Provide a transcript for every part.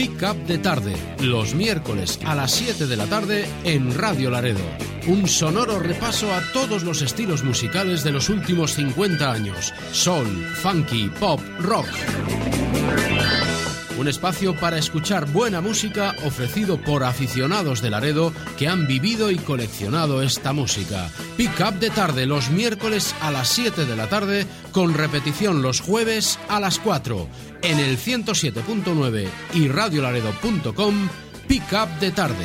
Pick Up de Tarde, los miércoles a las 7 de la tarde en Radio Laredo. Un sonoro repaso a todos los estilos musicales de los últimos 50 años. Soul, funky, pop, rock. Un espacio para escuchar buena música ofrecido por aficionados de Laredo que han vivido y coleccionado esta música. Pick Up de Tarde los miércoles a las 7 de la tarde, con repetición los jueves a las 4. En el 107.9 y radiolaredo.com, Pick Up de Tarde.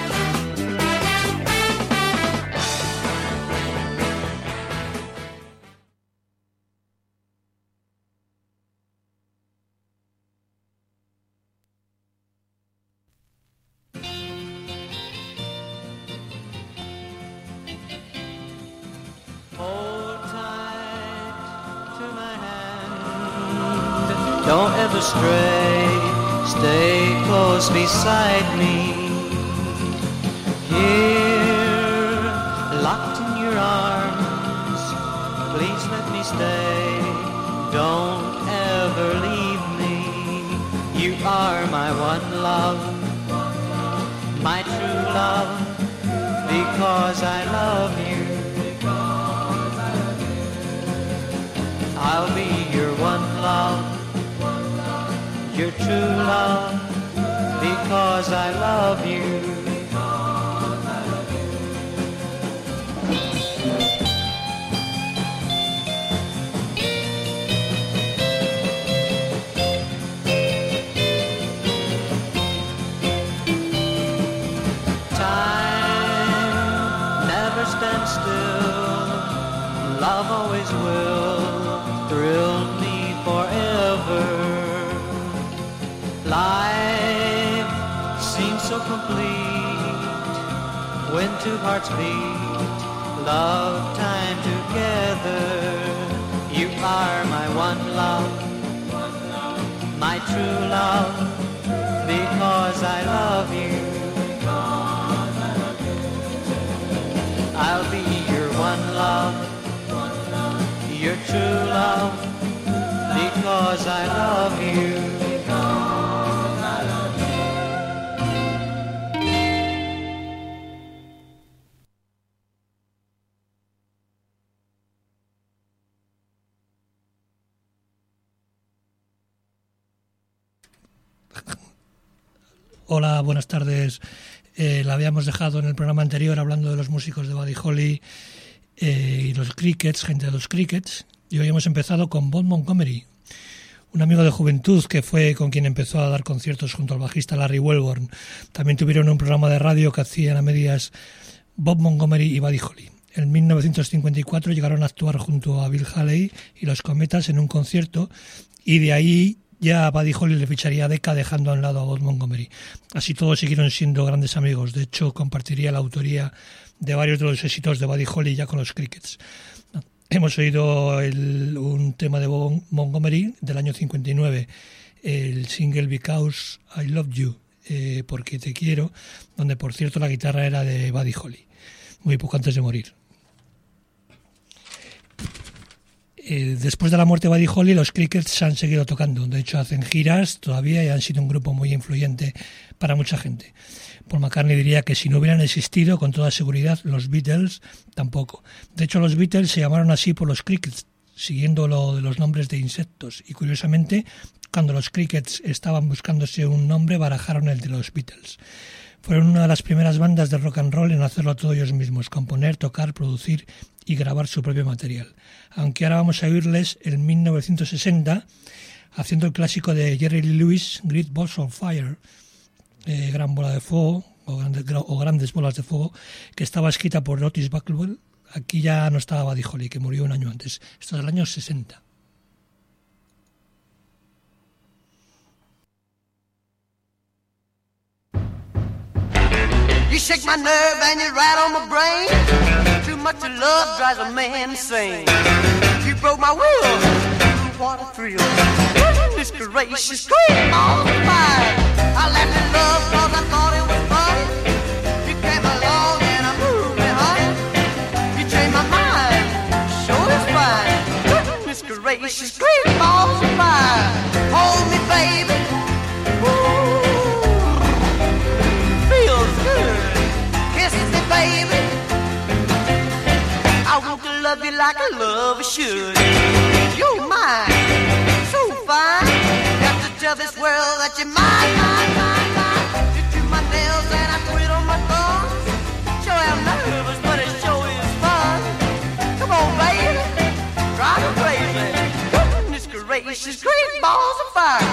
Don't ever stray, stay close beside me. Here, locked in your arms, please let me stay. Don't ever leave me. You are my one love, my true love, because I love you. I'll be your one love, your true love, because I love you. Time never stands still, love always will thrill me forever. Life seems so complete when two hearts beat, love time together. You are my one love, my true love, because I love you. I'll be your one love, your true love, because I love you. Hola, buenas tardes. La habíamos dejado en el programa anterior hablando de los músicos de Buddy Holly y los Crickets, gente de los Crickets, y hoy hemos empezado con Bob Montgomery, un amigo de juventud que fue con quien empezó a dar conciertos junto al bajista Larry Welborn. También tuvieron un programa de radio que hacían a medias Bob Montgomery y Buddy Holly. En 1954 llegaron a actuar junto a Bill Haley y los Cometas en un concierto, y de ahí ya a Buddy Holly le ficharía a Decca, dejando a un lado a Bob Montgomery. Así todos siguieron siendo grandes amigos. De hecho, compartiría la autoría de varios de los éxitos de Buddy Holly ya con los Crickets. Hemos oído un tema de Bob Montgomery del año 59, el single Because I Love You, porque te quiero, donde por cierto la guitarra era de Buddy Holly, muy poco antes de morir. Después de la muerte de Buddy Holly, los Crickets han seguido tocando. De hecho, hacen giras todavía y han sido un grupo muy influyente para mucha gente. Paul McCartney diría que si no hubieran existido, con toda seguridad, los Beatles tampoco. De hecho, los Beatles se llamaron así por los Crickets, siguiendo lo de los nombres de insectos. Y curiosamente, cuando los Crickets estaban buscándose un nombre, barajaron el de los Beatles. Fueron una de las primeras bandas de rock and roll en hacerlo todo ellos mismos, componer, tocar, producir y grabar su propio material. Aunque ahora vamos a oírles en 1960 haciendo el clásico de Jerry Lee Lewis, Great Balls of Fire, Gran Bola de Fuego o Grandes Bolas de Fuego, que estaba escrita por Otis Blackwell. Aquí ya no estaba Buddy Holly, que murió un año antes. Esto es del año 60. You shake my nerve and you rattle my brain. Too much of love drives a man insane. You broke my will, what a thrill. Goodness gracious, great on fire. I let me love cause I thought it was fun. You came along and I moved me, honey. You changed my mind, sure is fine. Goodness gracious, great balls of fire. Hold me, baby. Ooh. that you're mine, mine, mine, mine. You chew my nails and I twiddle my thumbs. Sure am nervous, but it sure is fun. Come on, baby, drive me crazy. Goodness gracious, great balls of fire.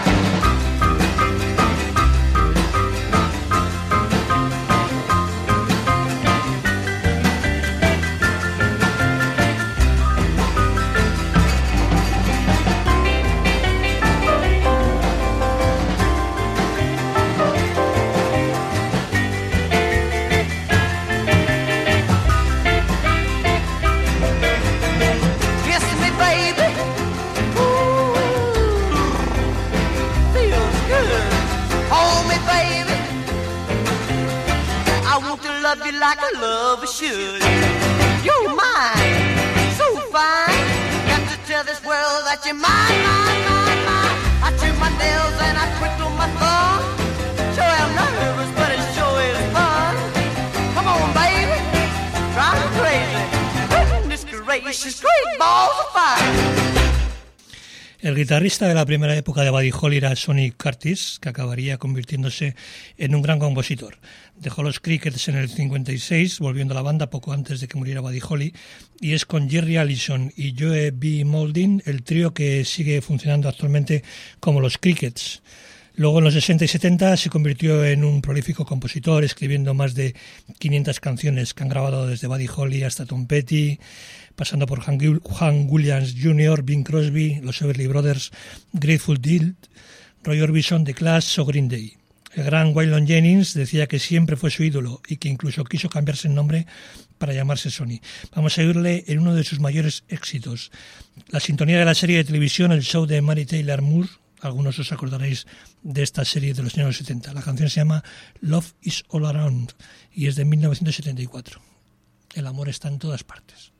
Love you like a lover should. You're mine, so fine. Got to tell this world that you're mine, mine, mine, mine. I chew my nails and I twiddle my thumb. Sure am nervous, but it sure is fun. Come on, baby, drive me crazy. Goodness gracious, great balls of fire. El guitarrista de la primera época de Buddy Holly era Sonny Curtis, que acabaría convirtiéndose en un gran compositor. Dejó los Crickets en el 56, volviendo a la banda poco antes de que muriera Buddy Holly, y es con Jerry Allison y Joe B. Mauldin el trío que sigue funcionando actualmente como los Crickets. Luego en los 60 y 70 se convirtió en un prolífico compositor, escribiendo más de 500 canciones que han grabado desde Buddy Holly hasta Tom Petty, pasando por Hank Williams Jr., Bing Crosby, los Everly Brothers, Grateful Dead, Roy Orbison, The Clash o Green Day. El gran Waylon Jennings decía que siempre fue su ídolo y que incluso quiso cambiarse el nombre para llamarse Sonny. Vamos a oírle en uno de sus mayores éxitos, la sintonía de la serie de televisión El Show de Mary Taylor Moore. Algunos os acordaréis de esta serie de los años 70. La canción se llama Love is All Around y es de 1974. El amor está en todas partes.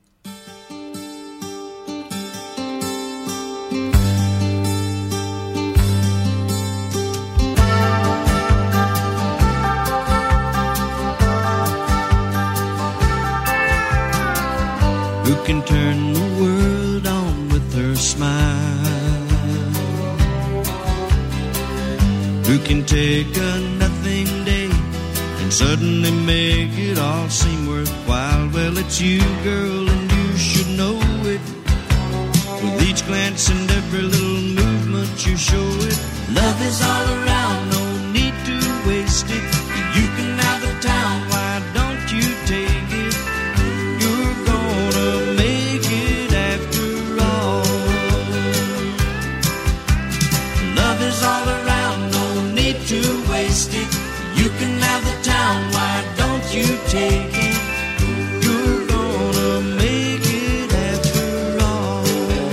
Who can turn the world on with her smile? Who can take a nothing day and suddenly make it all seem worthwhile? Well, it's you, girl, and you should know it. With each glance and every little movement you show it. Love is all around, no need to waste it. You can have the town, why don't you take it? You're gonna make it after all. Love is all around, to waste it. You can have the town, why don't you take it? You're gonna make it after all.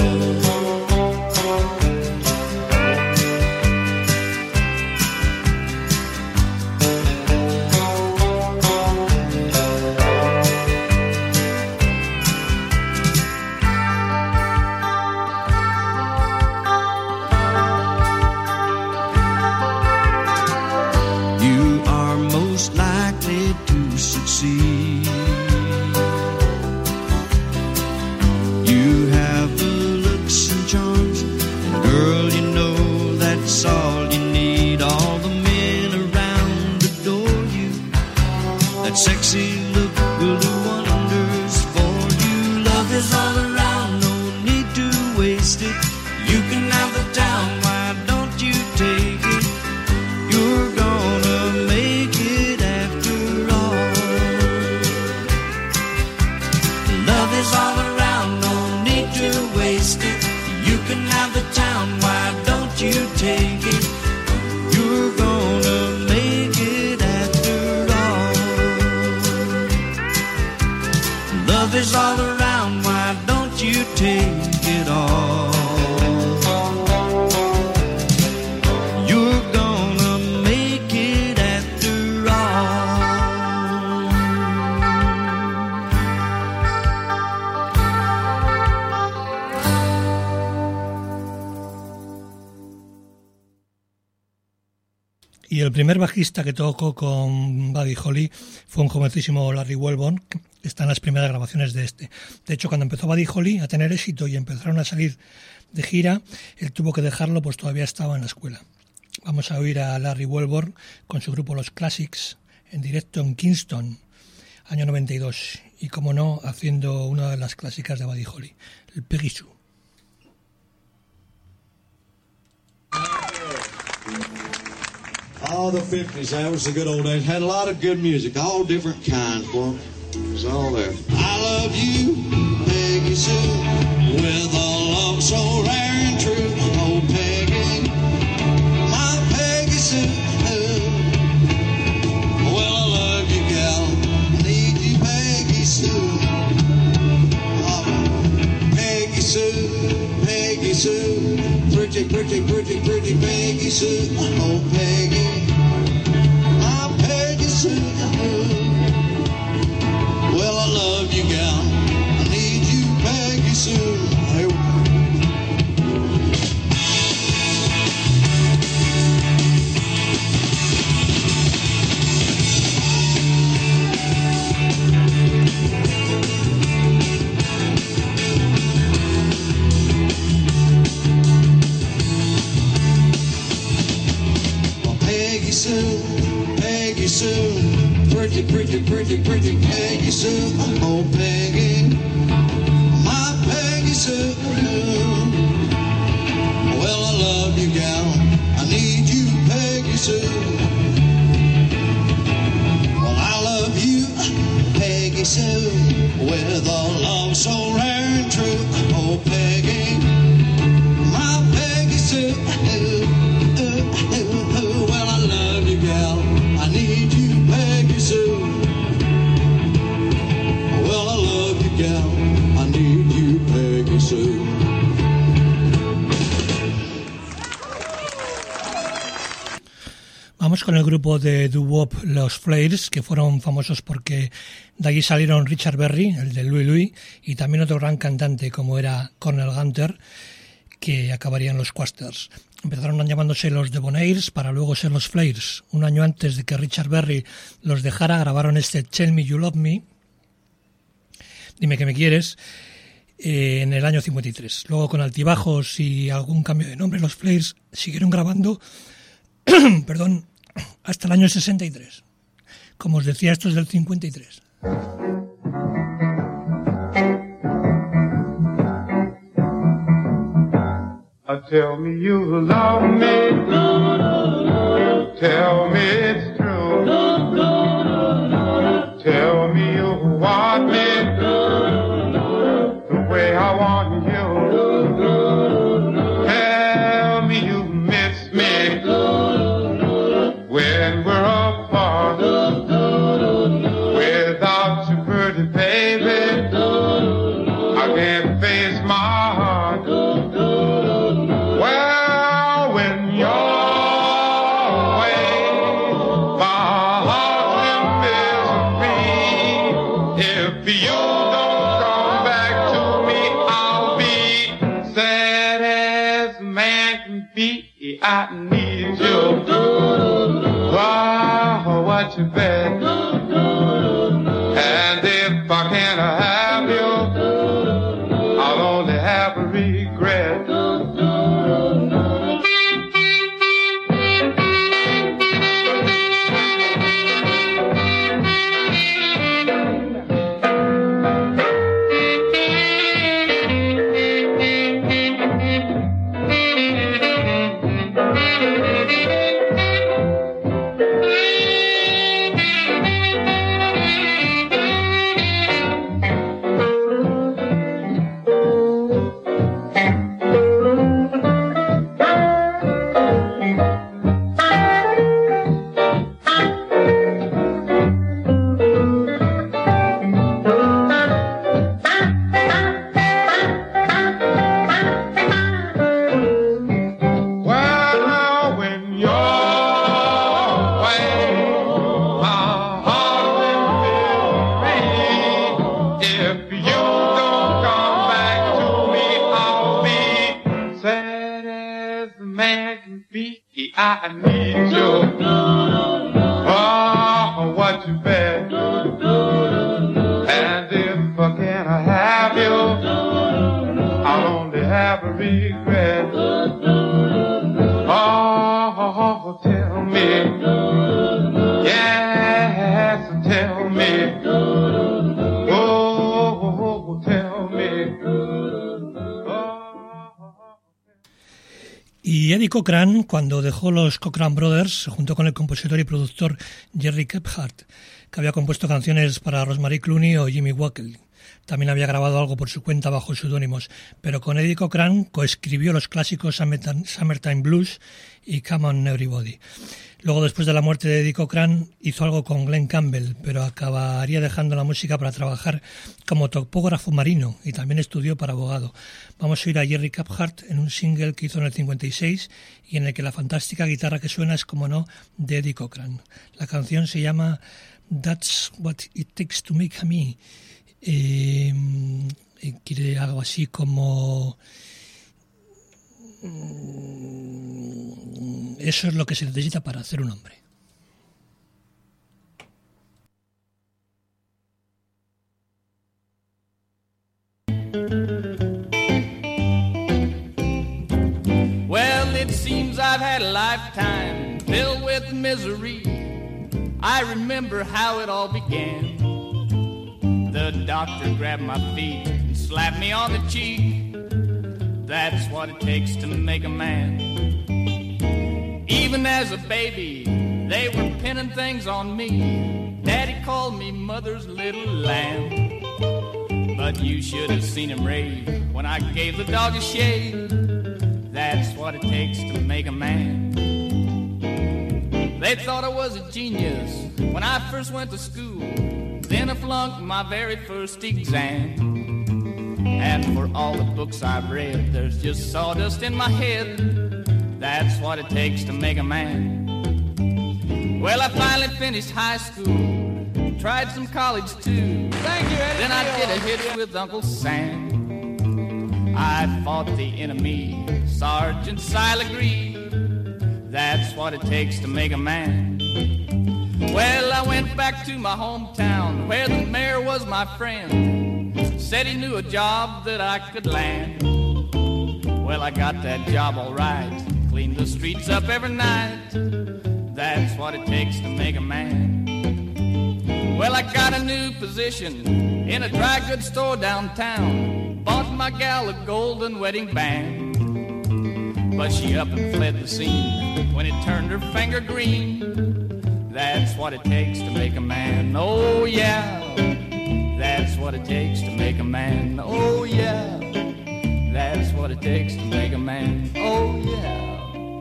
You have the looks and charms, and girl, you know that's all you need. All the men around adore you. That sexy look will do wonders for you. Love is all around, no need to waste it. You can have the town, why don't you take it? You're gonna make it after all. Love is all around, no need to waste it. You can have the town, why don't you take it? You're gonna make it after all. Love is all around, why don't you take it all? You're gonna make it after all. Y el primer bajista que tocó con Buddy Holly fue un jovencísimo Larry Welborn, que está en las primeras grabaciones de este. De hecho, cuando empezó Buddy Holly a tener éxito y empezaron a salir de gira, él tuvo que dejarlo, pues todavía estaba en la escuela. Vamos a oír a Larry Welborn con su grupo Los Classics en directo en Kingston, año 92, y como no, haciendo una de las clásicas de Buddy Holly, el Peggy Sue. Oh, the 50s, that was the good old days. Had a lot of good music, all different kinds, boy. It was all there. I love you, Peggy Sue, with a love so rare and true. Oh, Peggy, my Peggy Sue. Well, I love you, gal. I need you, Peggy Sue. Oh, Peggy Sue, Peggy Sue. Pretty, pretty, pretty, pretty Peggy Sue. Oh, Peggy, my Peggy Sue. Well, I love you, gal. I need you, Peggy Sue. Peggy Sue, Peggy Sue, pretty, pretty, pretty, pretty Peggy Sue. Oh, Peggy, my Peggy Sue. Well, I love you, gal. I need you, Peggy Sue. Well, I love you, Peggy Sue, with a love so rare and true. Oh, Peggy, my Peggy Sue. Well, I love you, gal. I need you, Peggy Sue. Well, I love you, gal. I need you, Peggy Sue. Vamos con el grupo de doo-wop Los Flares, que fueron famosos porque de allí salieron Richard Berry, el de Louie Louie, y también otro gran cantante como era Cornel Gunter, que acabarían los Quasters. Empezaron llamándose los Debonaires para luego ser los Flares. Un año antes de que Richard Berry los dejara, grabaron este Tell Me You Love Me, Dime que me quieres, en el año 53. Luego, con altibajos y algún cambio de nombre, los Flares siguieron grabando perdón, hasta el año 63. Como os decía, esto es del 53. Tell me you love me. Tell me it's true. Tell me you want me the way I want you. Tell me you miss me when we're apart. Without you, pretty baby, I can't face my heart. Well, when you're away, my heart's in misery. If you don't come back to me, I'll be sad as a man can be. I need you. Oh, what you bet. And if I can't have you, I'll only have a regret. I need you. Oh, what you bet. And if I can't have you, I'll only have a regret. Oh, Y Eddie Cochran, cuando dejó los Cochran Brothers, se juntó con el compositor y productor Jerry Kephart, que había compuesto canciones para Rosemary Clooney o Jimmy Wackel. También había grabado algo por su cuenta bajo seudónimos, pero con Eddie Cochran coescribió los clásicos Summertime Blues y Come On Everybody. Luego, después de la muerte de Eddie Cochran, hizo algo con Glenn Campbell, pero acabaría dejando la música para trabajar como topógrafo marino y también estudió para abogado. Vamos a ir a Jerry Kephart en un single que hizo en el 56 y en el que la fantástica guitarra que suena es, como no, de Eddie Cochran. La canción se llama That's What It Takes to Make a Me. Quiere algo así como... Eso es lo que se necesita para hacer un hombre. Well, it seems I've had a lifetime filled with misery. I remember how it all began. The doctor grabbed my feet and slapped me on the cheek. That's what it takes to make a man. Even as a baby, they were pinning things on me. Daddy called me mother's little lamb. But you should have seen him rave when I gave the dog a shave. That's what it takes to make a man. They thought I was a genius when I first went to school. Then I flunked my very first exam. And for all the books I've read, there's just sawdust in my head. That's what it takes to make a man. Well, I finally finished high school, tried some college too. Thank you, Eddie. Then I did a hit with Uncle Sam. I fought the enemy, Sergeant Silas Green. That's what it takes to make a man. Well, I went back to my hometown where the mayor was my friend. Said he knew a job that I could land. Well, I got that job all right. Cleaned the streets up every night. That's what it takes to make a man. Well, I got a new position in a dry goods store downtown. Bought my gal a golden wedding band. But she up and fled the scene when it turned her finger green. That's what it takes to make a man. Oh, yeah. That's what it takes to make a man. Oh, yeah. That's what it takes to make a man. Oh, yeah.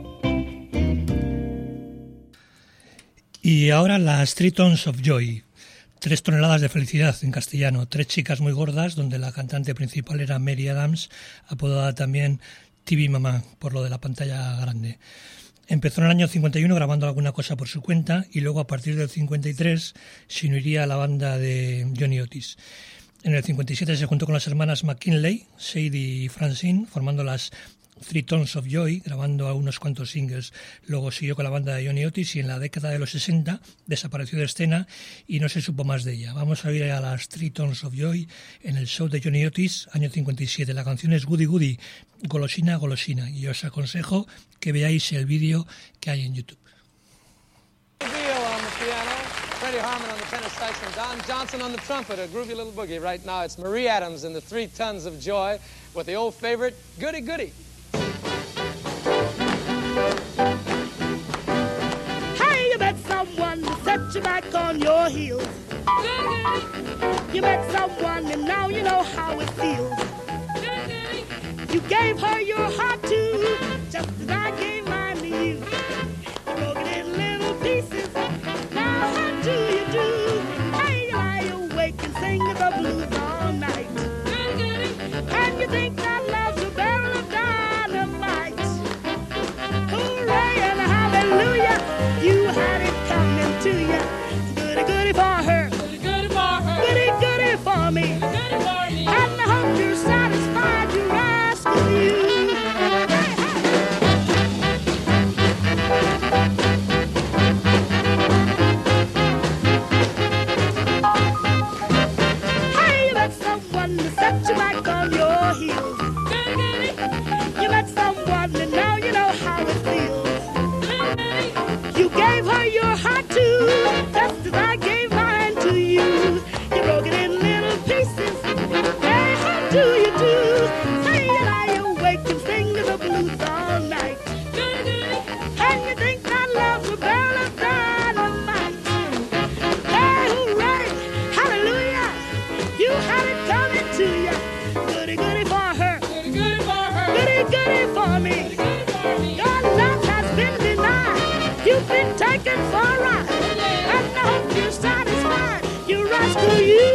Y ahora las 3 Tons of Joy. 3 toneladas de felicidad en castellano. 3 chicas muy gordas, donde la cantante principal era Mary Adams, apodada también TV Mamá, por lo de la pantalla grande. Empezó en el año 51 grabando alguna cosa por su cuenta y luego a partir del 53 se uniría a la banda de Johnny Otis. En el 57 se juntó con las hermanas McKinley, Sadie y Francine, formando las 3 Tons of Joy, grabando a unos cuantos singles. Luego siguió con la banda de Johnny Otis y en la década de los 60 desapareció de escena y no se supo más de ella. Vamos a ir a las 3 Tons of Joy en el show de Johnny Otis, año 57. La canción es Goody Goody, golosina, golosina. Y os aconsejo que veáis el vídeo que hay en YouTube. Freddie Harmon on the tenor sax and Don Johnson on the trumpet, a groovy little boogie. Right now it's Marie Adams in the 3 Tons of Joy with the old favorite, Goody Goody. Hey, you met someone to set you back on your heels. You met someone and now you know how it feels. You gave her your heart too, just as I gave mine to you. You broke it in little pieces. Now how do you do? Hey, you lie awake and sing the blues all night. And you think that love's a barrel of dynamite. Hooray and hallelujah, you had it coming to you. Goody goody for her, goody goody for me. And I hope you're satisfied, you're asking you. To set you back on your heels. You met someone and now you know how it feels. You gave her your heart too, just as I gave mine to you. You broke it in little pieces. Hey, how do you do? Say you lie awake and sing the blues all night. taken for a ride. And I hope you're satisfied, you rascal, you.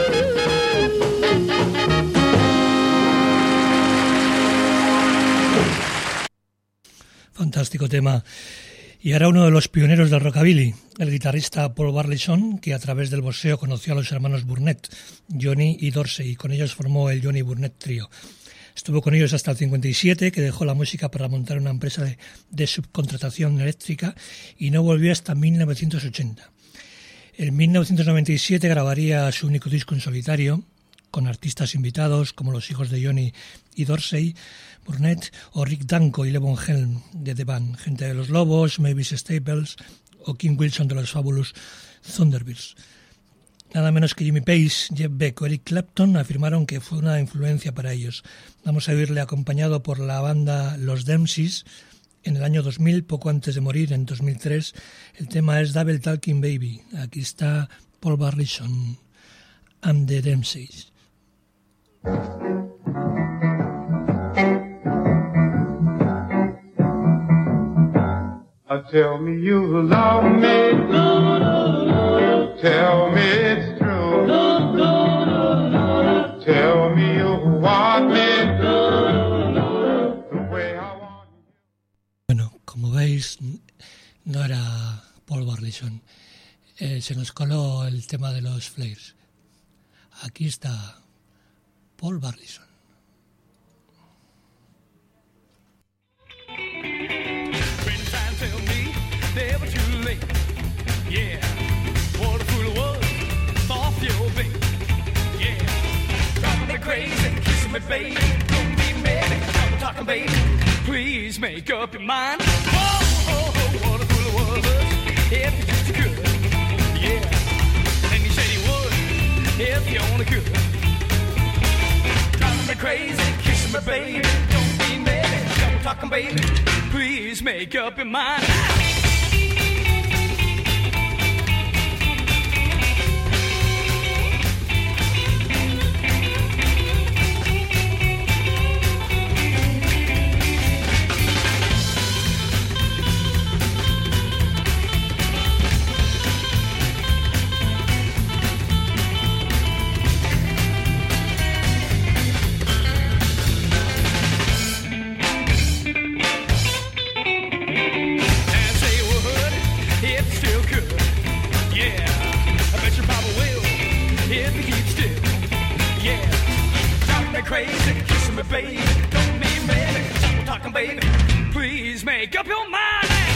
Fantástico tema. Y ahora uno de los pioneros del rockabilly, el guitarrista Paul Burleson, que a través del boxeo conoció a los hermanos Burnett, Johnny y Dorsey, y con ellos formó el Johnny Burnett Trio. Estuvo con ellos hasta el 57, que dejó la música para montar una empresa de subcontratación eléctrica y no volvió hasta 1980. En 1997 grabaría su único disco en solitario, con artistas invitados como los hijos de Johnny y Dorsey, Burnett o Rick Danko y Levon Helm de The Band, gente de los Lobos, Mavis Staples o Kim Wilson de los Fabulous Thunderbirds. Nada menos que Jimmy Page, Jeff Beck o Eric Clapton afirmaron que fue una influencia para ellos. Vamos a oírle acompañado por la banda Los Dempseys en el año 2000, poco antes de morir, en 2003. El tema es Double Talking Baby. Aquí está Paul Burleson and the Dempseys. Tell me you love me. Tell me it's true. Tell me you want me the way I want you. Bueno, como veis, no era Paul Burleson. Se nos coló el tema de los Flares. Aquí está Paul Burleson. Tell me they were too late. Yeah, what a fool I was, off your bait. Yeah, driving me crazy, kissing me, baby. Don't be mad, double talking, baby. Please make up your mind. Oh, oh, oh, what a fool I was, if you just could. Yeah, and you said you would, if you only could. Driving me crazy, kissing me, baby. Don't be mad, double talking, baby. Please make up your mind. Crazy, kissing me, baby. Don't be mad, I'm talking, baby. Please make up your mind.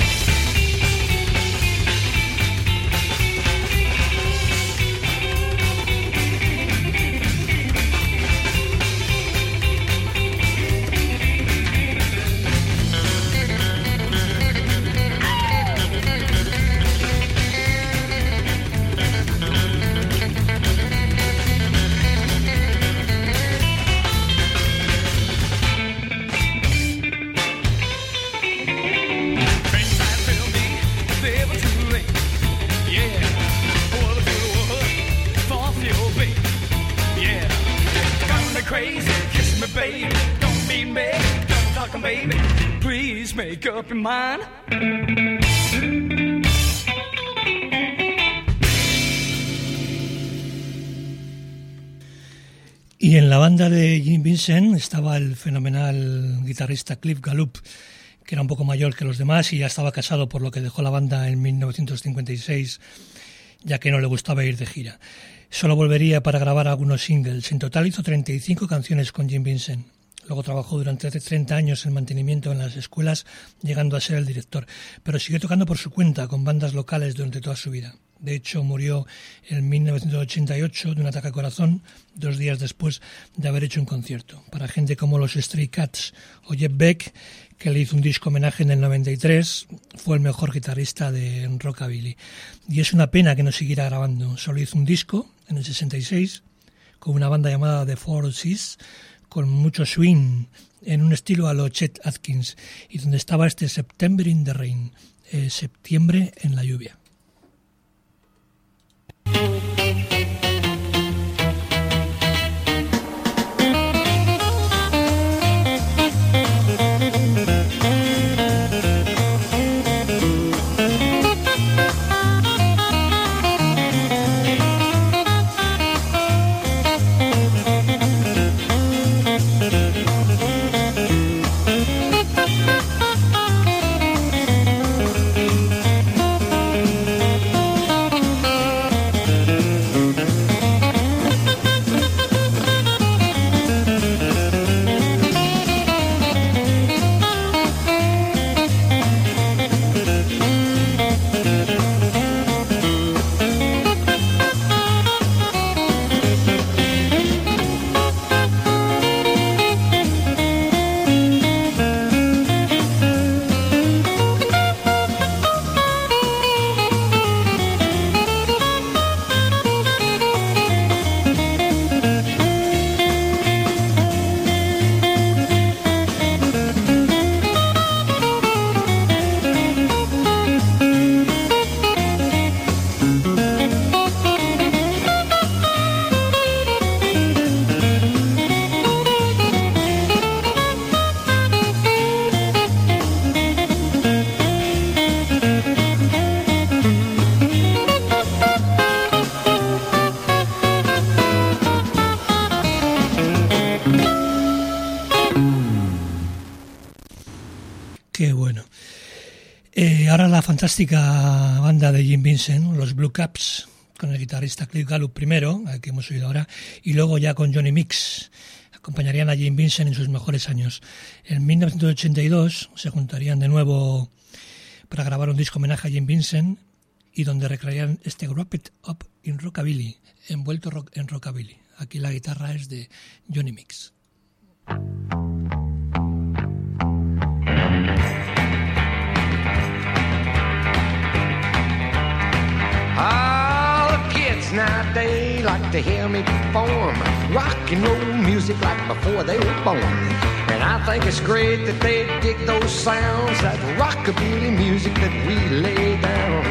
Crazy, kiss me, baby. Don't be mad, don't talk, baby. Please make up your mind. Y en la banda de Jim Vincent estaba el fenomenal guitarrista Cliff Gallup, que era un poco mayor que los demás y ya estaba casado, por lo que dejó la banda en 1956, ya que no le gustaba ir de gira. Solo volvería para grabar algunos singles. En total hizo 35 canciones con Jim Vincent. Luego trabajó durante 30 años en mantenimiento en las escuelas, llegando a ser el director. Pero siguió tocando por su cuenta con bandas locales durante toda su vida. De hecho, murió en 1988 de un ataque al corazón, 2 días después de haber hecho un concierto. Para gente como los Stray Cats o Jeff Beck, que le hizo un disco homenaje en el 93, fue el mejor guitarrista de rockabilly. Y es una pena que no siguiera grabando. Solo hizo un disco en el 66 con una banda llamada The Four Seas, con mucho swing en un estilo a lo Chet Atkins, y donde estaba este September in the Rain, septiembre en la lluvia. Bueno, ahora la fantástica banda de Jim Vincent, los Blue Caps, con el guitarrista Cliff Gallup primero, al que hemos oído ahora, y luego ya con Johnny Mix. Acompañarían a Jim Vincent en sus mejores años. En 1982 se juntarían de nuevo para grabar un disco homenaje a Jim Vincent y donde recrearían este Wrap It Up in Rockabilly, envuelto en Rockabilly. Aquí la guitarra es de Johnny Mix. All the kids nowadays like to hear me perform rock and roll music like before they were born. And I think it's great that they dig those sounds, that rockabilly music that we lay down.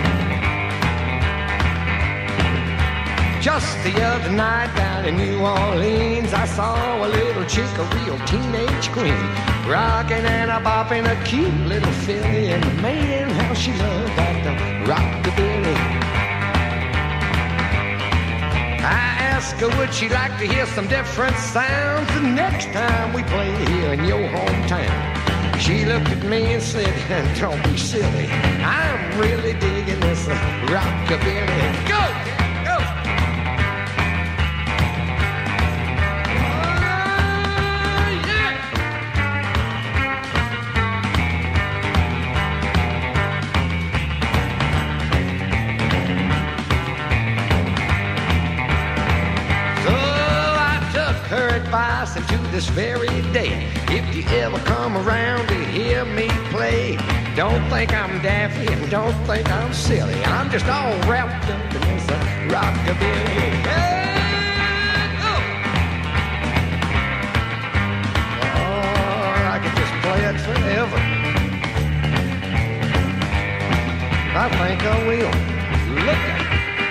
Just the other night down in New Orleans, I saw a little chick, a real teenage queen, rocking and a bopping a cute little filly. And man, how she loved that rockabilly. I asked her, would she like to hear some different sounds the next time we play here in your hometown? She looked at me and said, don't be silly, I'm really digging this rockabilly. Go! And to this very day, if you ever come around to hear me play, don't think I'm daffy and don't think I'm silly. I'm just all wrapped up in this rockabilly. Hey, go! Oh, I could just play it forever. I think I will. Look at it.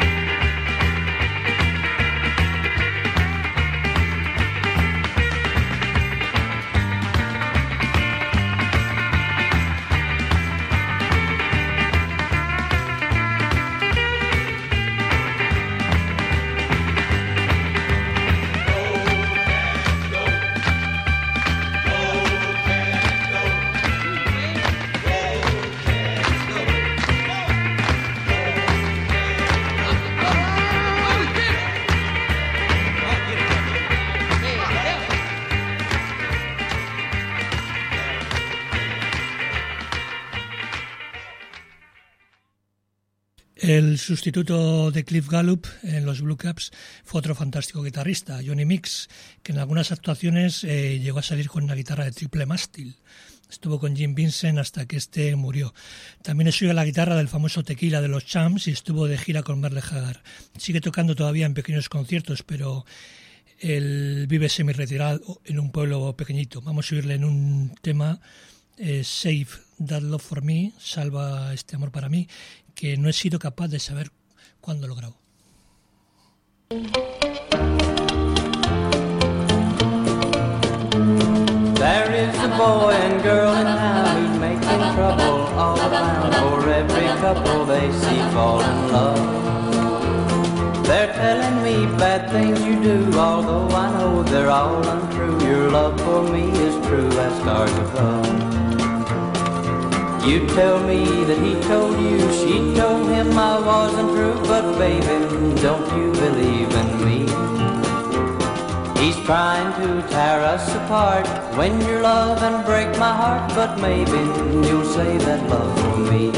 El sustituto de Cliff Gallup en los Blue Caps fue otro fantástico guitarrista, Johnny Mix, que en algunas actuaciones llegó a salir con una guitarra de triple mástil. Estuvo con Jim Vincent hasta que este murió. También es suya la guitarra del famoso Tequila de los Champs y estuvo de gira con Merle Haggard. Sigue tocando todavía en pequeños conciertos, pero él vive semi-retirado en un pueblo pequeñito. Vamos a oírle en un tema, Save That Love For Me, Salva este amor para mí, que no he sido capaz de saber cuándo lo grabo. There is a boy and girl in town who's making trouble all around. For every couple they see fall in love. They're telling me bad things you do, although I know they're all untrue. Your love for me is true as stars above. You tell me that he told you, she told him I wasn't true. But baby, don't you believe in me? He's trying to tear us apart, win your love and break my heart. But maybe you'll save that love for me.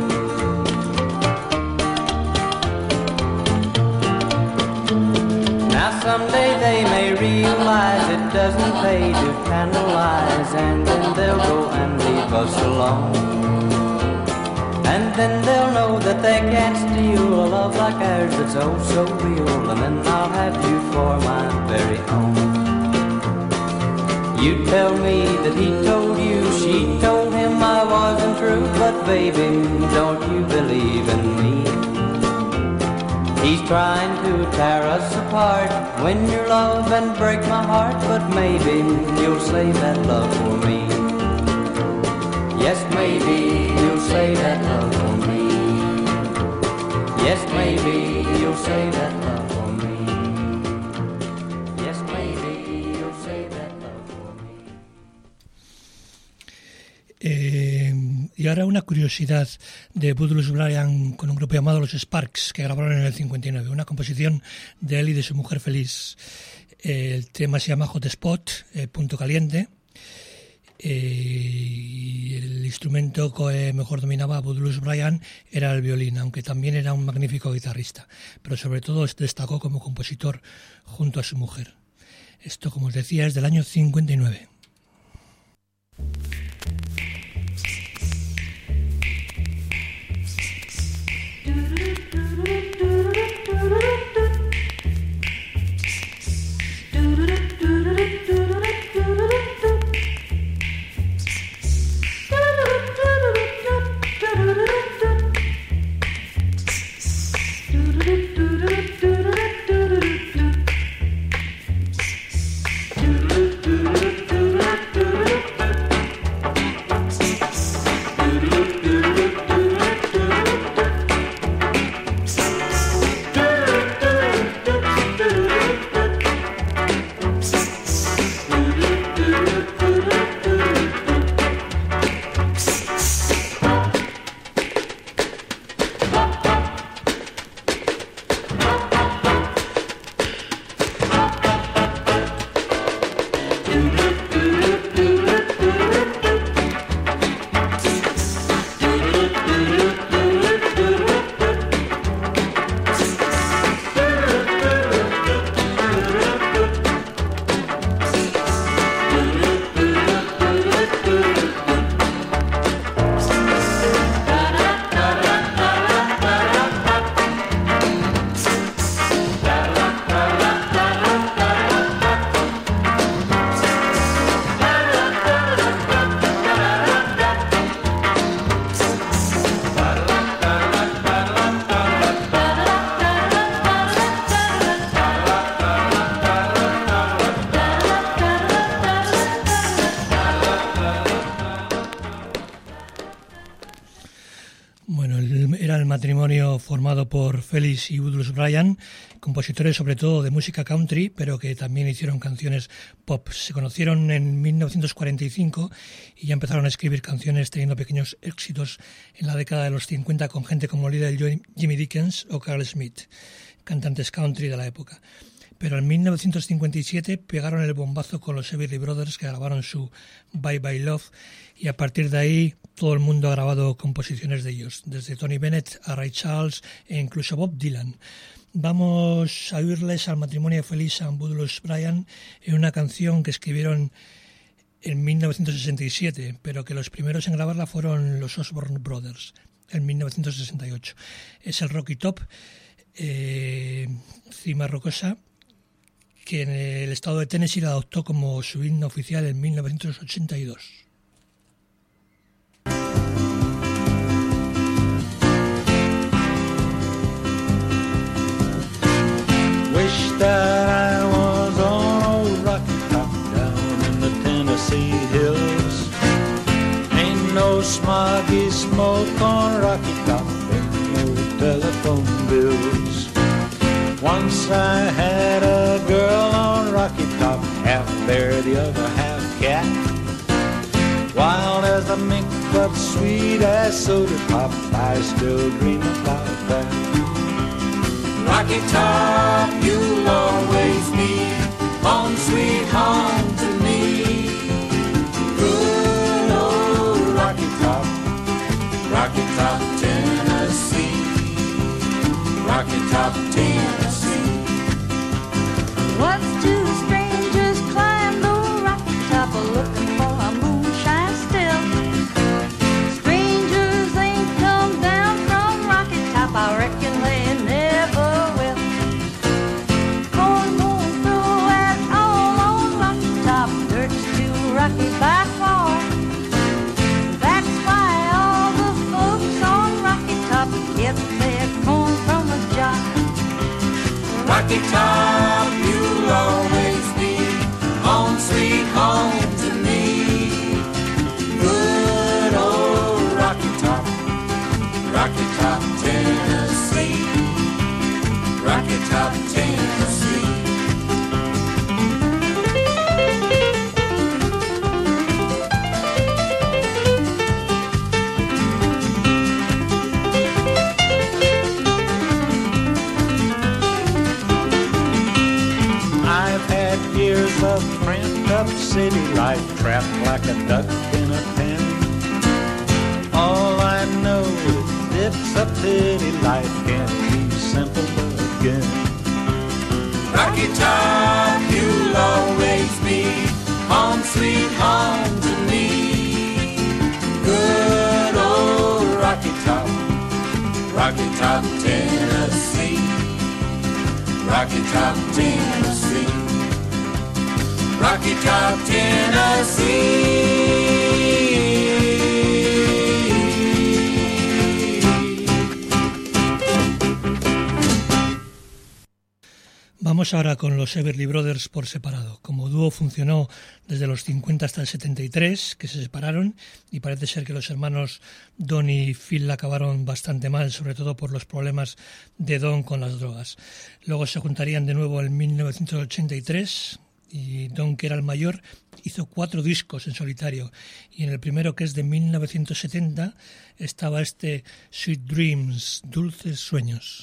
Now someday they may realize it doesn't pay to tantalize, and then they'll go and leave us alone. And then they'll know that they can't steal a love like ours that's oh so real. And then I'll have you for my very own. You tell me that he told you, she told him I wasn't true. But baby, don't you believe in me? He's trying to tear us apart, win your love and break my heart. But maybe you'll save that love for me. Yes, maybe you'll save that love for me. Yes, maybe you'll save that love for me. Yes, maybe you'll save that love for me. Y ahora una curiosidad de Blues Bryan con un grupo llamado Los Sparks, que grabaron en el 59, una composición de él y de su mujer Feliz. El tema se llama Hot Spot, punto caliente, y el instrumento que mejor dominaba a Blues Bryan era el violín, aunque también era un magnífico guitarrista, pero sobre todo destacó como compositor junto a su mujer. Esto, como os decía, es del año 59. Matrimonio formado por Félix y Blues Bryan, compositores sobre todo de música country, pero que también hicieron canciones pop. Se conocieron en 1945 y ya empezaron a escribir canciones teniendo pequeños éxitos en la década de los 50 con gente como Little Jimmy Dickens o Carl Smith, cantantes country de la época. Pero en 1957 pegaron el bombazo con los Everly Brothers, que grabaron su Bye Bye Love, y a partir de ahí todo el mundo ha grabado composiciones de ellos, desde Tony Bennett a Ray Charles e incluso Bob Dylan. Vamos a oírles al matrimonio feliz a Blues Bryan en una canción que escribieron en 1967, pero que los primeros en grabarla fueron los Osborne Brothers en 1968. Es el Rocky Top, cima rocosa, que en el estado de Tennessee la adoptó como su himno oficial en 1982. Wish that I was on old Rocky Top down in the Tennessee hills. Ain't no smoggy smoke on Rocky Top, ain't no telephone bills. Once I had a girl on Rocky Top, half bear, the other half cat. Wild as a mink, but sweet as soda pop, I still dream about that. Rocky Top, you'll always be home, sweet home to me. Good old Rocky Top, Tennessee. Rocky Top, Tennessee. What's two strangers climb the Rocky Top looking for a moonshine still? Strangers ain't come down from Rocky Top, I reckon they never will. Corn won't grow at all on Rocky Top, dirt's too rocky by far. That's why all the folks on Rocky Top get their corn from a jar. Rocky Top, you'll always be home, sweet home to me. Good old Rocky Top, Tennessee. Rocky Top, Tennessee. city life, trapped like a duck in a pen. All I know is it's a pity life can't be simple again. Rocky Top, you'll always be home sweet home to me. Good old Rocky Top, Tennessee. Rocky Top, Tennessee. Rocky Top, Tennessee. Vamos ahora con los Everly Brothers por separado. Como dúo funcionó desde los 50 hasta el 73, que se separaron, y parece ser que los hermanos Don y Phil la acabaron bastante mal, sobre todo por los problemas de Don con las drogas. Luego se juntarían de nuevo en 1983 y Don, que era el mayor, hizo 4 discos en solitario, y en el primero, que es de 1970, estaba este Sweet Dreams, Dulces Sueños.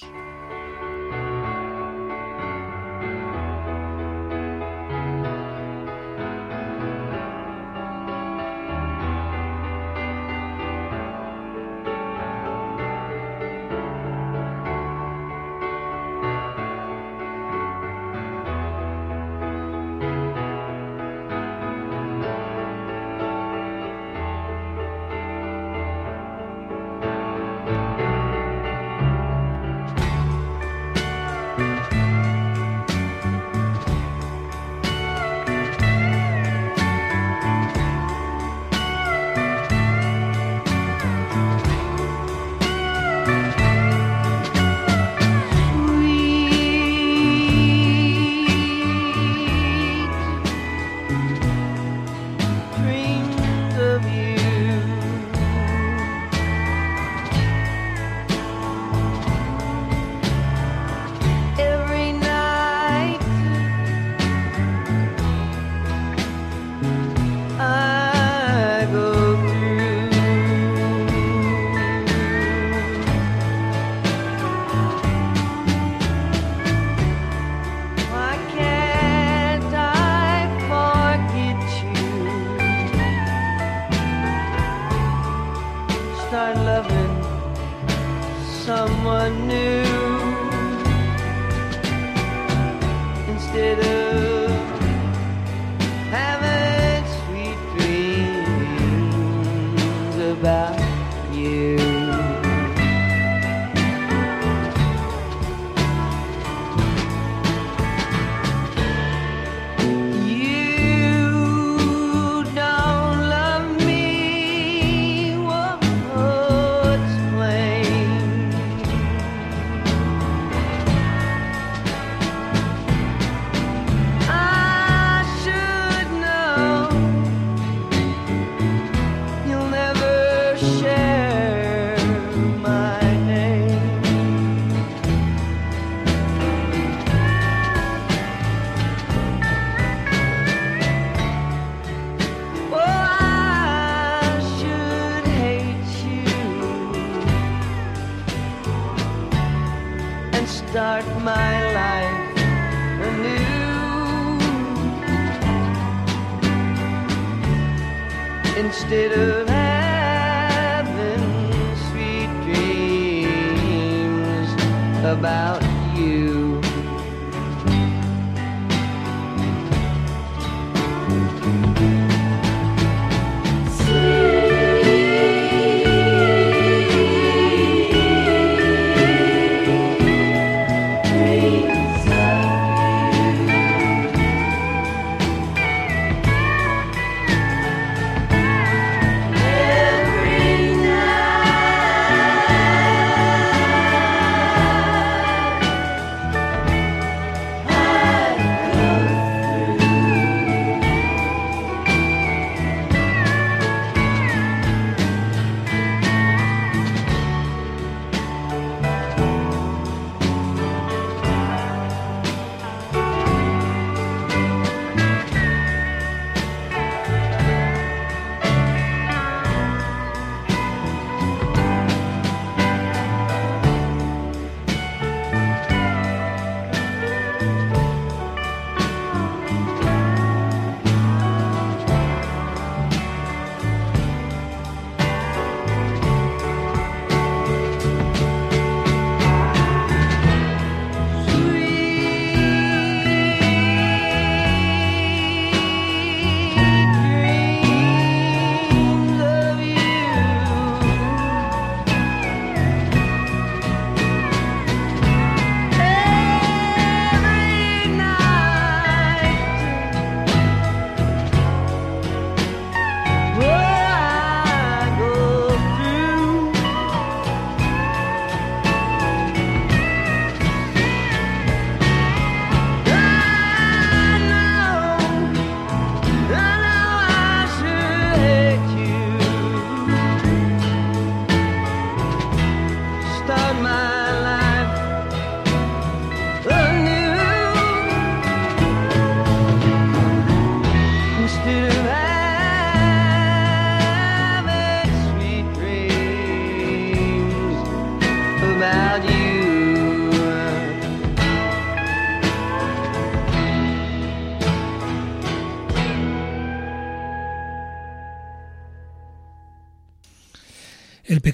Start my life anew instead of having sweet dreams about you.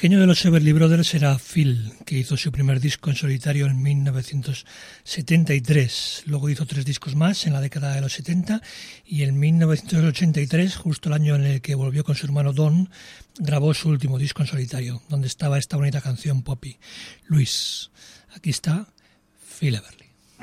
pequeño de los Everly Brothers era Phil, que hizo su primer disco en solitario en 1973. Luego hizo 3 discos más en la década de los 70 y en 1983, justo el año en el que volvió con su hermano Don, grabó su último disco en solitario, donde estaba esta bonita canción Poppy. Luis, aquí está Phil Everly.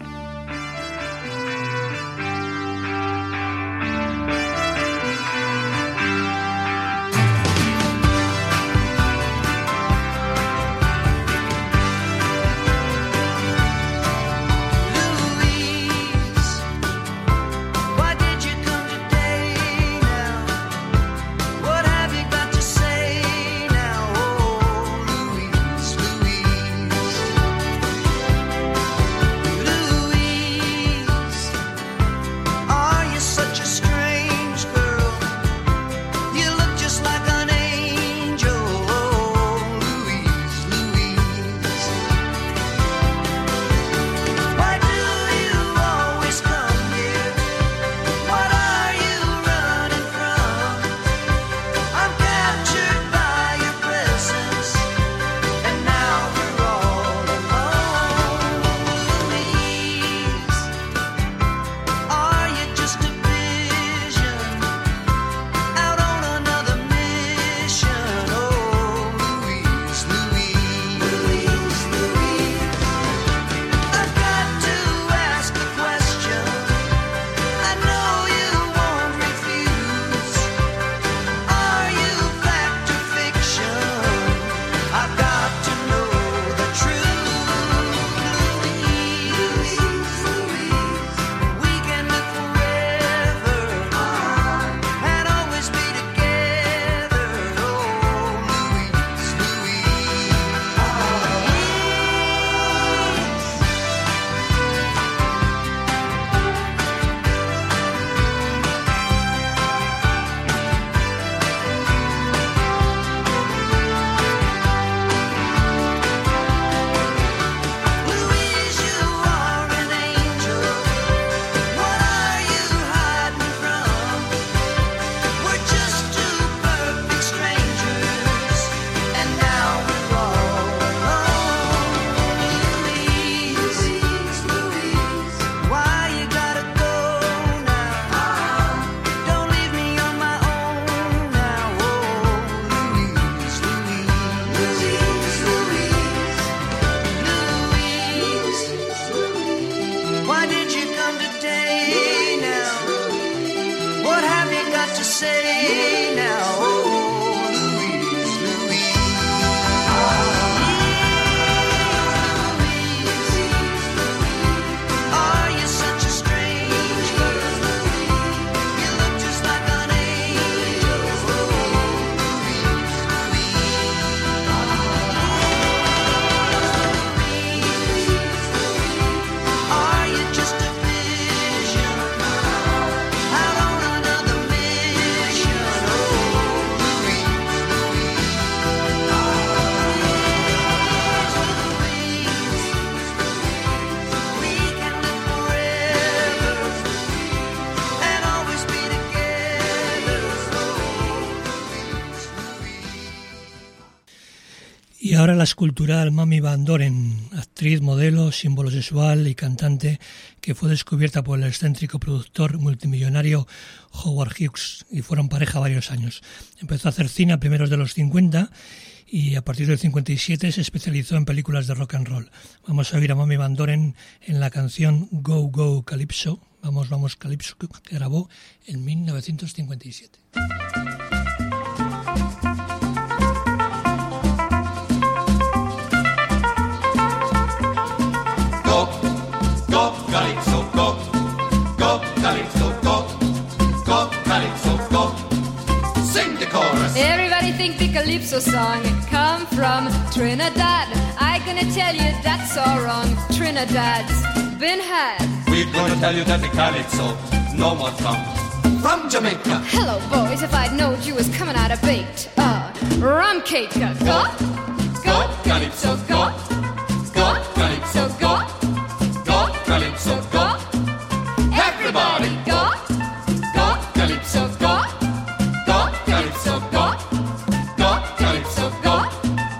Y ahora la escultural Mamie Van Doren, actriz, modelo, símbolo sexual y cantante que fue descubierta por el excéntrico productor multimillonario Howard Hughes y fueron pareja varios años. Empezó a hacer cine a primeros de los 50 y a partir del 57 se especializó en películas de rock and roll. Vamos a oír a Mamie Van Doren en la canción Go Go Calypso, Vamos Vamos Calypso, que grabó en 1957. Calypso, go, go, Calypso, go, go, Calypso, go. Sing the chorus. Everybody think the Calypso song come from Trinidad. I gonna tell you that's all wrong. Trinidad's been had. We're gonna tell you that the Calypso no more from Jamaica. Hello, boys, if I'd known you was coming out of baked rum cake. Go, go, Calypso, go, go, Calypso, go. Calypso, go. Everybody, go, go, Calypso, go. Go, Calypso, go. Go, Calypso, go.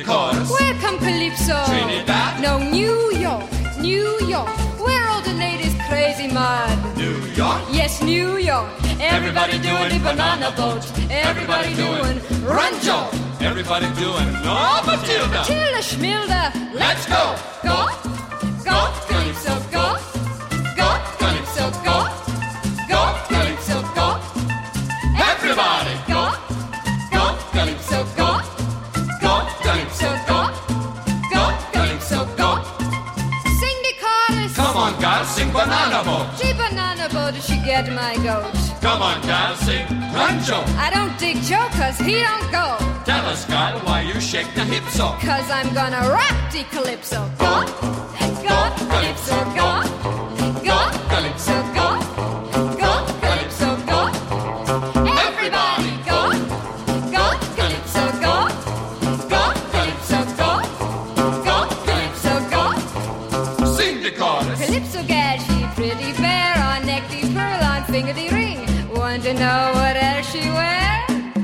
chorus. Where come Calypso? Trinidad. No, New York, New York. Where all the ladies crazy mad. New York. Yes, New York. Everybody doing the banana boat. Everybody doing Rancho. Everybody doing no Matilda. Tilda Schmilda. Let's go. Go, go, Calypso, go. Go, Calypso, go. Go, Calypso, go. Everybody. Go, go, Calypso, go. Go, Calypso, go. Go, Calypso, go. Sing the chorus. Come on, gal, sing banana boat. She banana boat, she get my goat. Come on, gal, sing Rancho. I don't dig Joe, cause he don't go. Tell us, gal, why you shake the hips so. Cause I'm gonna rock the Calypso. Go, go, Calypso, go. Go, Calypso, go. Go, Calypso, go. Everybody go. Go, Calypso, go. Go, Calypso, go. Go, Calypso, go. Sing the chorus. Calypso gal, she pretty fair. On neck the pearl, on finger the ring. Want to know what else she wear?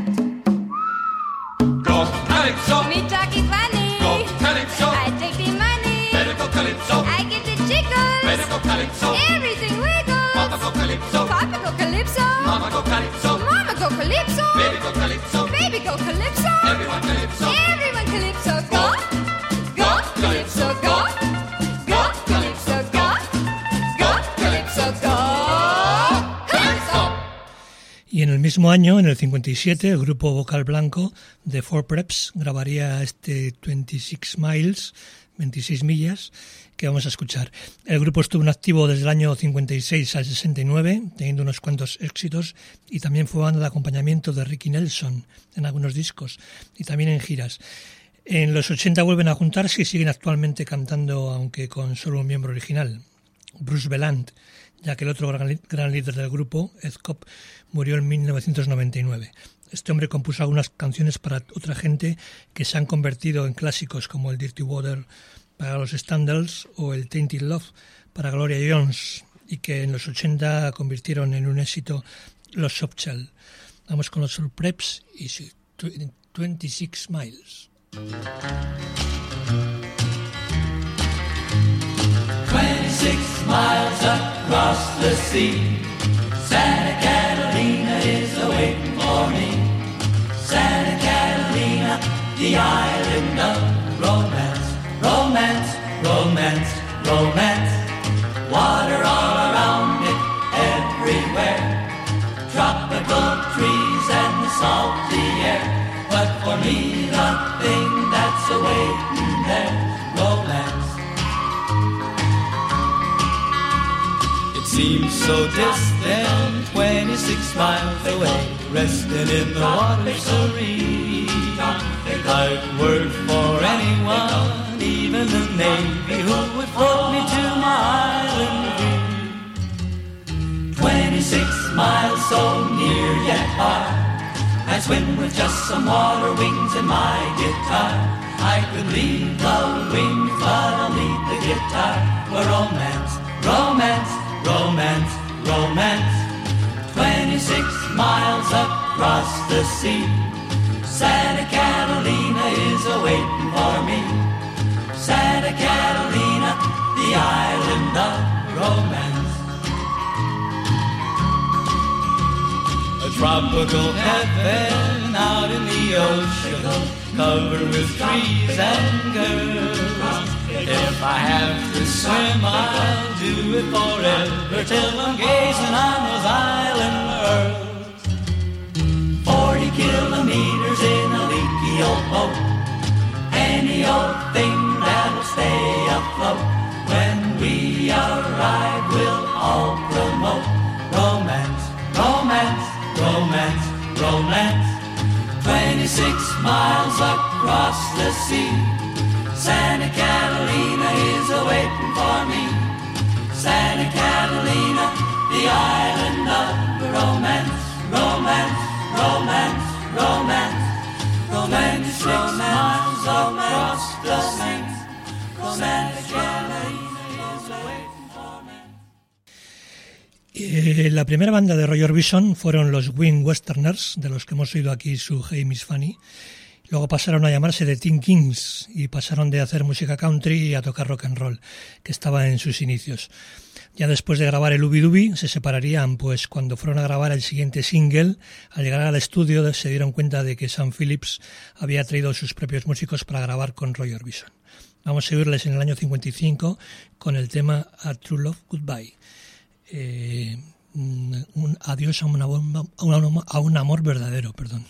Go, Calypso. Me talking funny. Go, Calypso. I take the money. Better go, Calypso. I get the jiggles. Better go, Calypso. Everything wiggles. Papa go, Calypso. Papa go Calypso. Mama go, Calypso. Mama go Calypso. Baby go, Calypso. Baby go Calypso. Everyone Calypso. Everyone Calypso. Go. Go Calypso. Go. Go Calypso. Go. Go Calypso. Go. Calypso. Y en el mismo año, en el 57, el grupo vocal blanco de Four Preps grabaría este 26 Miles, 26 millas, que vamos a escuchar. El grupo estuvo en activo desde el año 56 al 69, teniendo unos cuantos éxitos, y también fue banda de acompañamiento de Ricky Nelson en algunos discos y también en giras. En los 80 vuelven a juntarse y siguen actualmente cantando, aunque con solo un miembro original, Bruce Beland, ya que el otro gran líder del grupo, Ed Cobb, murió en 1999. Este hombre compuso algunas canciones para otra gente que se han convertido en clásicos, como el Dirty Water para los Standards o el Tainted Love para Gloria Jones, y que en los 80 convirtieron en un éxito los Softshell. Vamos con los Soul Preps y su 26 Miles. 26 miles across the sea, Santa Catalina is awaiting for me. Santa Catalina, the island of romance, romance, romance, romance. Water all around it, everywhere. Tropical trees and the salty air. But for me, the thing that's awaiting there, romance. Seems so distant, 26 miles away, resting in the water serene. I'd work for anyone, even the Navy, who would float me to my island dream. 26 miles so near yet far, I swim with just some water wings and my guitar. I could leave the wings, but I'll need the guitar for romance, romance, romance, romance. 26 miles across the sea, Santa Catalina is awaiting for me. Santa Catalina, the island of romance. A tropical heaven out in the ocean, covered with trees and girls. If I have to swim, I'll do it forever, till I'm gazing on those island pearls. 40 kilometers in a leaky old boat, any old thing that'll stay afloat. When we arrive, we'll all promote romance, romance, romance, romance. 26 miles across the sea, Santa Catalina is awaiting for me. Santa Catalina, the island of romance, romance, romance, romance. 26 miles across the sea, Santa Catalina is awaiting for me. La primera banda de Roy Orbison fueron los Wing Westerners, de los que hemos oído aquí su Hey Miss Fanny, Luego pasaron a llamarse The Teen Kings y pasaron de hacer música country a tocar rock and roll, que estaba en sus inicios. Ya después de grabar el Ubi Dubi se separarían, pues cuando fueron a grabar el siguiente single, al llegar al estudio se dieron cuenta de que Sam Phillips había traído sus propios músicos para grabar con Roy Orbison. Vamos a oírles en el año 55 con el tema A True Love Goodbye. Un adiós a un amor verdadero, perdón.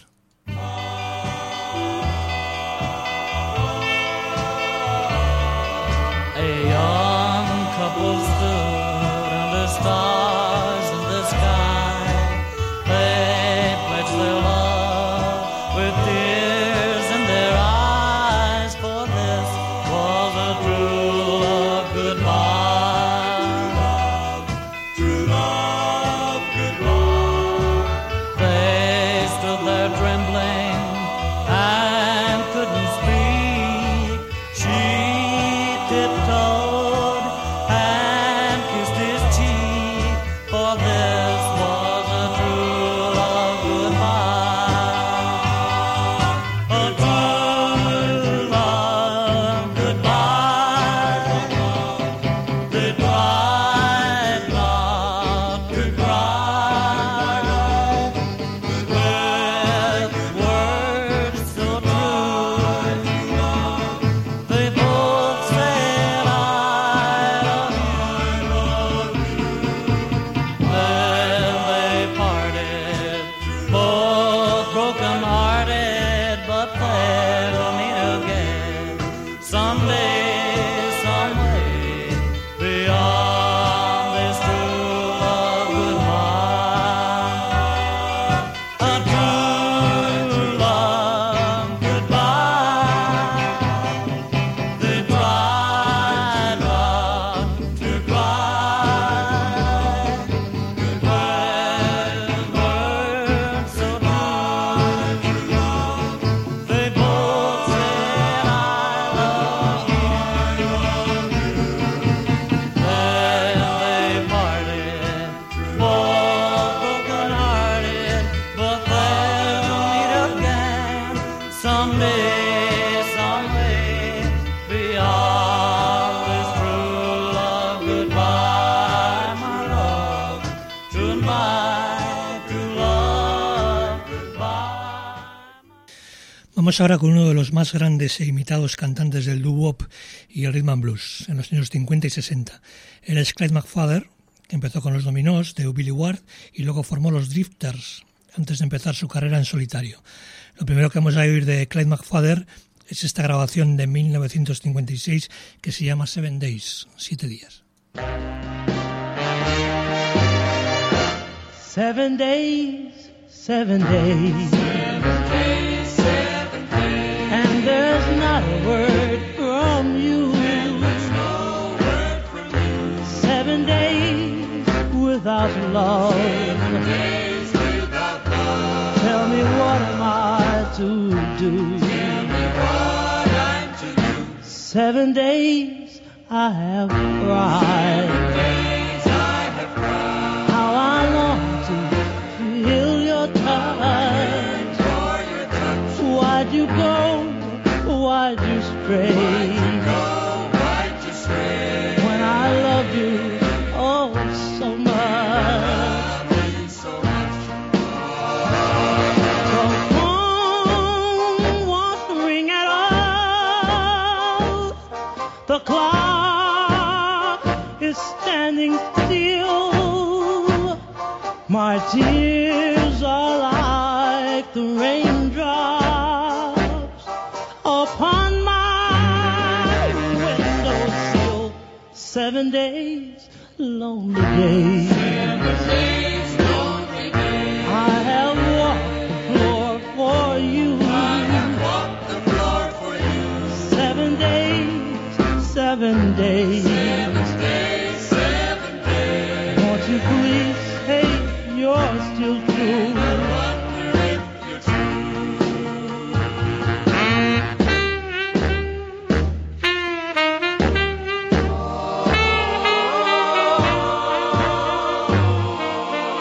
A young couple stood under stars in the sky. They pledged their love with tears in their eyes, for this was a true love goodbye. True love goodbye. They stood there trembling and couldn't speak. She tiptoed and kissed his cheek, for this was a true love goodbye. A true love goodbye. They tried not to cry with words so true. They both said I love you. Then they parted, both broken-hearted, but they'll meet again someday, some way, beyond this true love goodbye. A true love goodbye. They tried not to cry with words so true. They both said I love you. Then they parted, both broken-hearted, but they'll meet again someday, some way, beyond this true love goodbye, my love. Goodbye, true love goodbye. Vamos ahora con uno de los más grandes e imitados cantantes del doo-wop y el rhythm and blues en los años 50 y 60. Él es Clyde McPhatter, que empezó con los Dominos de Billy Ward y luego formó los Drifters antes de empezar su carrera en solitario. Lo primero que vamos a oír de Clyde McPhatter es esta grabación de 1956 que se llama 7 Days, 7 días. 7 days, 7 days. 7 days, 7 days. And there's not a word from you. There's no word from you. 7 days without love. 7 days without love. Tell me what am I to do? Tell me what I'm to do. 7 days I have cried. 7 days I have cried. How I long to feel your touch. For your touch. Why'd you go? Why'd you stray? Why'd you go? Why'd you stray? When I love you, oh so much. I love you so much. The phone won't ring at all. The clock is standing still. My tears are like the raindrops upon my windowsill. 7 days, lonely days. 7 days, lonely days. I have walked the floor for you. I have walked the floor for you. 7 days, 7 days. 7 days, 7 days. Won't you please say you're still true? I wonder if you're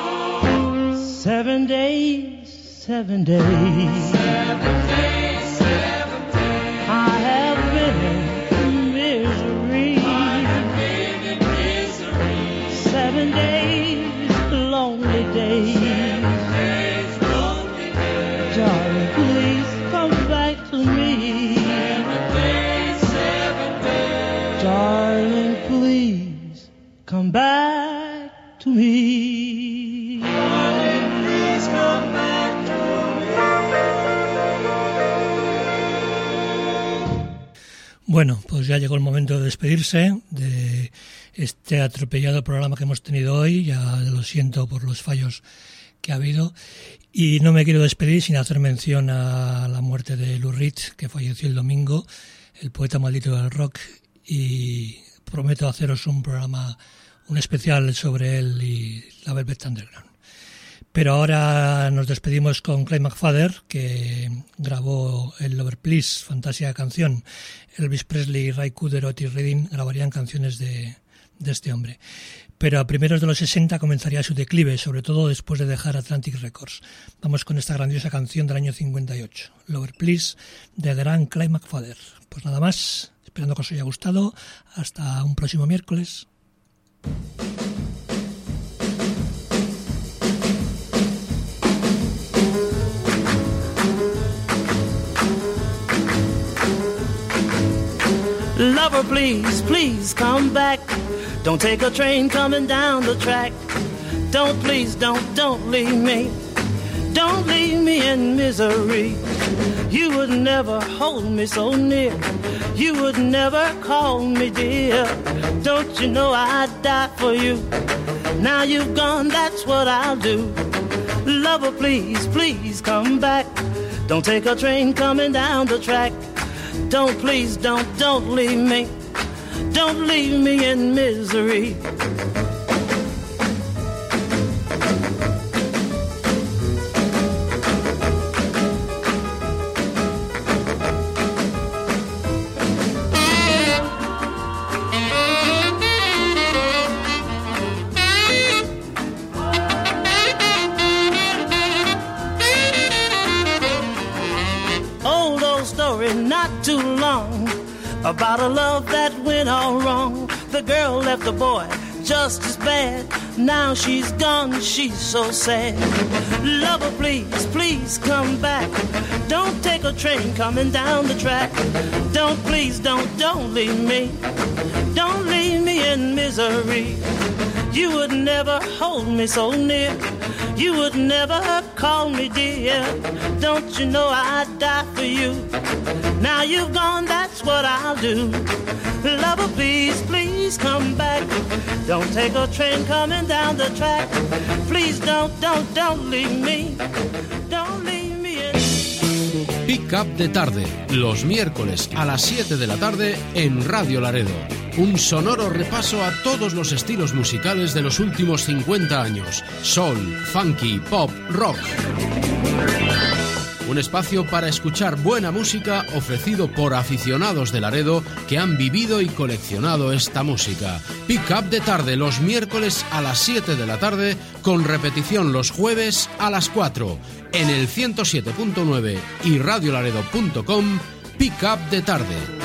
true. 7 days, 7 days. 7 days, 7 Darling, please come back to me. Darling, please come back to me. Bueno, pues ya llegó el momento de despedirse de este atropellado programa que hemos tenido hoy. Ya lo siento por los fallos que ha habido. Y no me quiero despedir sin hacer mención a la muerte de Lou Reed, que falleció el domingo, el poeta maldito del rock, y prometo haceros un especial sobre él y la Velvet Underground. Pero ahora nos despedimos con Clyde McFadden, que grabó el Lover Please, fantástica canción. Elvis Presley, Ray Cooder, Otis Redding grabarían canciones de este hombre. Pero a primeros de los 60 comenzaría su declive, sobre todo después de dejar Atlantic Records. Vamos con esta grandiosa canción del año 58, Lover Please, de gran Clyde McFadden. Pues nada más, esperando que os haya gustado. Hasta un próximo miércoles. Lover, please, please come back. Don't take a train coming down the track. Don't, please, don't leave me. Don't leave me in misery. You would never hold me so near. You would never call me dear. Don't you know I'd die for you? Now you've gone, that's what I'll do. Lover, please, please come back. Don't take a train coming down the track. Don't, please, don't leave me. Don't leave me in misery. Old story, not too long, about a love that went all wrong. The girl left the boy just as bad. Now she's gone, she's so sad. Lover, please, please come back. Don't take a train coming down the track. Don't, please, don't leave me. Don't leave me in misery. You would never hold me so near. You would never call me dear. Don't you know I'd die for you? Now you've gone, that's what I'll do. Lover, please, please come back. Don't take a train coming down the track. Please don't leave me. Don't leave me in. Pick Up de Tarde, los miércoles a las 7 de la tarde en Radio Laredo. Un sonoro repaso a todos los estilos musicales de los últimos 50 años. Soul, funky, pop, rock. Un espacio para escuchar buena música ofrecido por aficionados de Laredo que han vivido y coleccionado esta música. Pick Up de Tarde los miércoles a las 7 de la tarde, con repetición los jueves a las 4. En el 107.9 y radiolaredo.com, Pick Up de Tarde.